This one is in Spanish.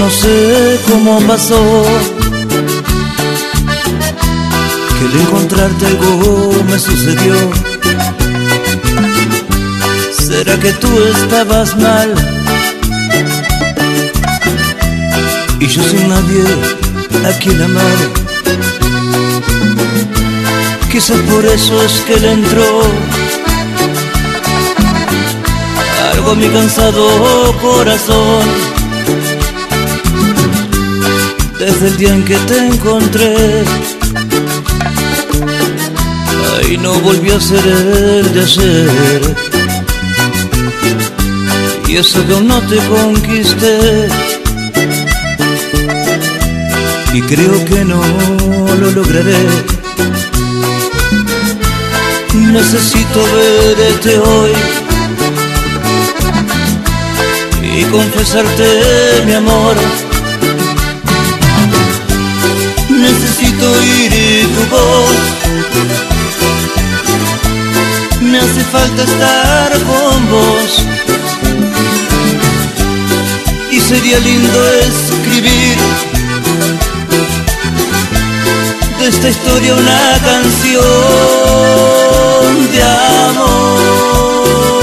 no sé cómo pasó, que al encontrarte algo me sucedió. ¿Será que tú estabas mal y yo sin nadie a quien amar? Quizás por eso es que le entró algo a mi cansado corazón. Desde el día en que te encontré, ay, no volvió a ser el de ayer. Y eso que aún no te conquisté, y creo que no lo lograré. Necesito verte hoy y confesarte mi amor. Necesito oír tu voz, me hace falta estar con vos. Y sería lindo escribir de esta historia una canción de amor.